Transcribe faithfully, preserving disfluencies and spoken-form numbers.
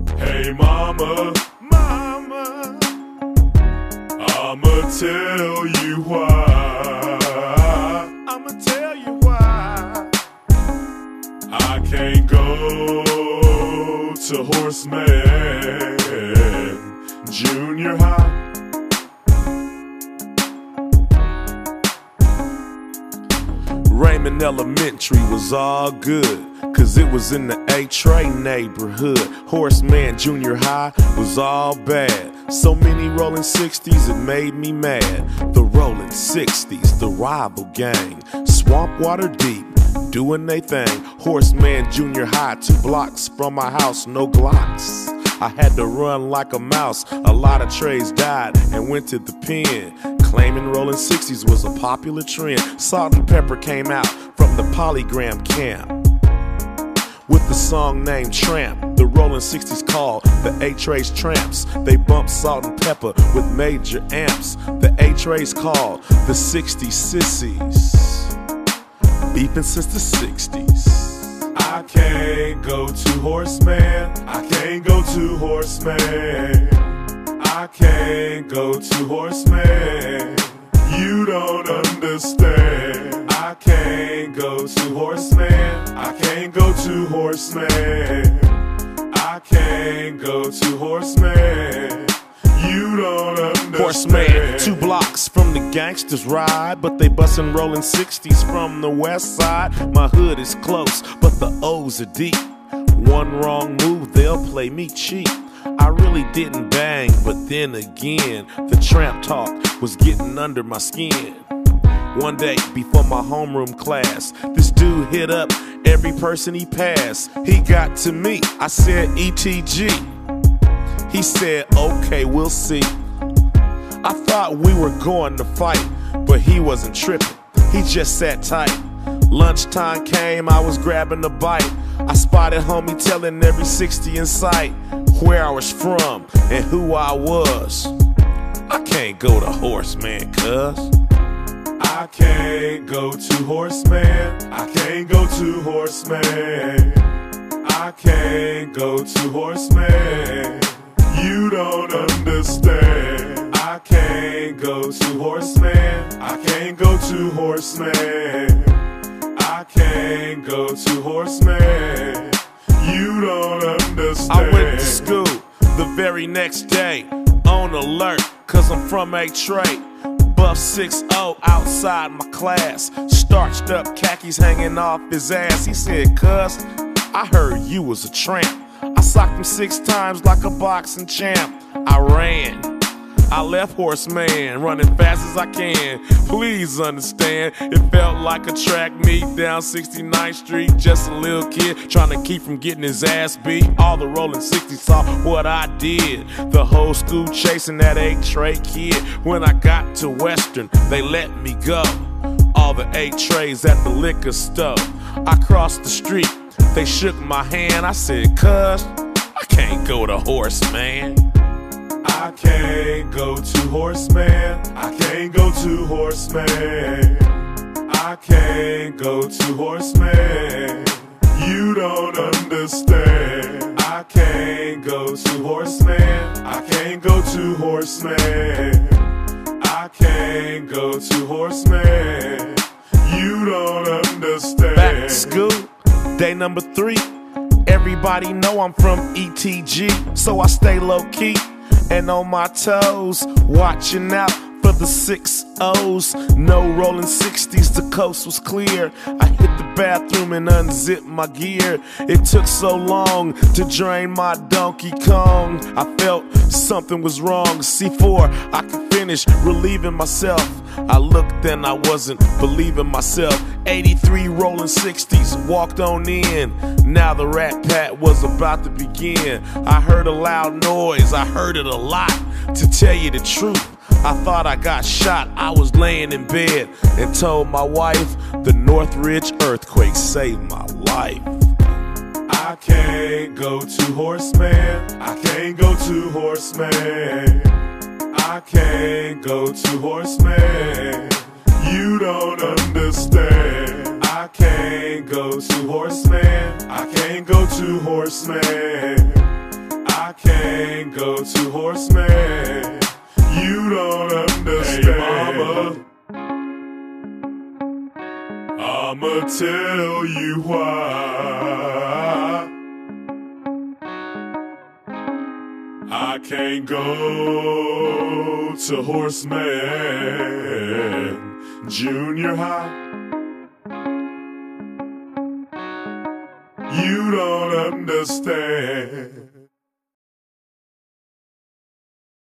Hey mama, mama, I'ma tell you why. I'ma tell you why I can't go to Horseman Junior High. Raymond Elementary was all good, cause it was in the A-Tray neighborhood. Horseman Junior High was all bad. So many rolling sixties, it made me mad. The rolling sixties, the rival gang, Swamp Water Deep, doing they thing. Horseman Junior High, two blocks from my house, no Glocks. I had to run like a mouse. A lot of trays died and went to the pen, claiming rolling sixties was a popular trend. Salt and Pepper came out from the Polygram camp with the song named Tramp. The rolling sixties called the A-Trays Tramps. They bumped Salt and Pepper with major amps. The A-Trays called the sixties Sissies, beefing since the sixties. I can't go to Horseman, I can't go to Horseman, I can't go to Horseman. You don't understand. I can't go to Horseman, I can't go to Horseman, I can't go to Horseman. You don't understand. Horseman, two blocks from the gangsters ride, but they bustin' rolling sixties from the west side. My hood is close, but the O's are deep. One wrong move, they'll play me cheap. I really didn't bang, but then again, the tramp talk was getting under my skin. One day, before my homeroom class, this dude hit up every person he passed. He got to me, I said E T G. He said, okay, we'll see. I thought we were going to fight, but he wasn't tripping, he just sat tight. Lunchtime came, I was grabbing a bite. I spotted homie telling every sixty in sight where I was from and who I was. I can't go to Horseman, cuz I can't go to Horseman, I can't go to Horseman, I can't go to Horseman. You don't understand. I can't go to Horseman, I can't go to Horseman, I can't go to Horseman. You don't understand. I went to school the very next day, on alert, cause I'm from A-Tray. Buff six oh outside my class, starched up khakis hanging off his ass. He said, cuz, I heard you was a tramp. I socked him six times like a boxing champ. I ran, I left Horseman, running fast as I can. Please understand, it felt like a track meet down sixty-ninth street. Just a little kid trying to keep from getting his ass beat. All the rolling sixties saw what I did. The whole school chasing that A-Tray kid. When I got to Western, they let me go. All the A-Trays at the liquor store. I crossed the street, they shook my hand. I said, cuz, I can't go to Horseman. I can't go to Horseman, I can't go to Horseman, I can't go to Horseman. You don't understand. I can't go to Horseman, I can't go to Horseman, I can't go to Horseman. You don't understand. Back to school, day number three. Everybody know I'm from E T G, so I stay low-key and on my toes, watching out for the six O's. No rolling sixties, the coast was clear. I hit the bathroom and unzipped my gear. It took so long to drain my Donkey Kong. I felt something was wrong. C four, I could finish relieving myself. I looked and I wasn't believing myself. eighty-three rolling sixties, walked on in. Now the Rat Pat was about to begin. I heard a loud noise, I heard it a lot. To tell you the truth, I thought I got shot. I was laying in bed and told my wife the Northridge earthquake saved my life. I can't go to Horseman, I can't go to Horseman, I can't go to Horseman. You don't understand. I can't go to Horseman, I can't go to Horseman, I can't go to Horseman. You don't understand. Hey, mama, I'ma tell you why I can't go to Horseman Junior High. You don't understand.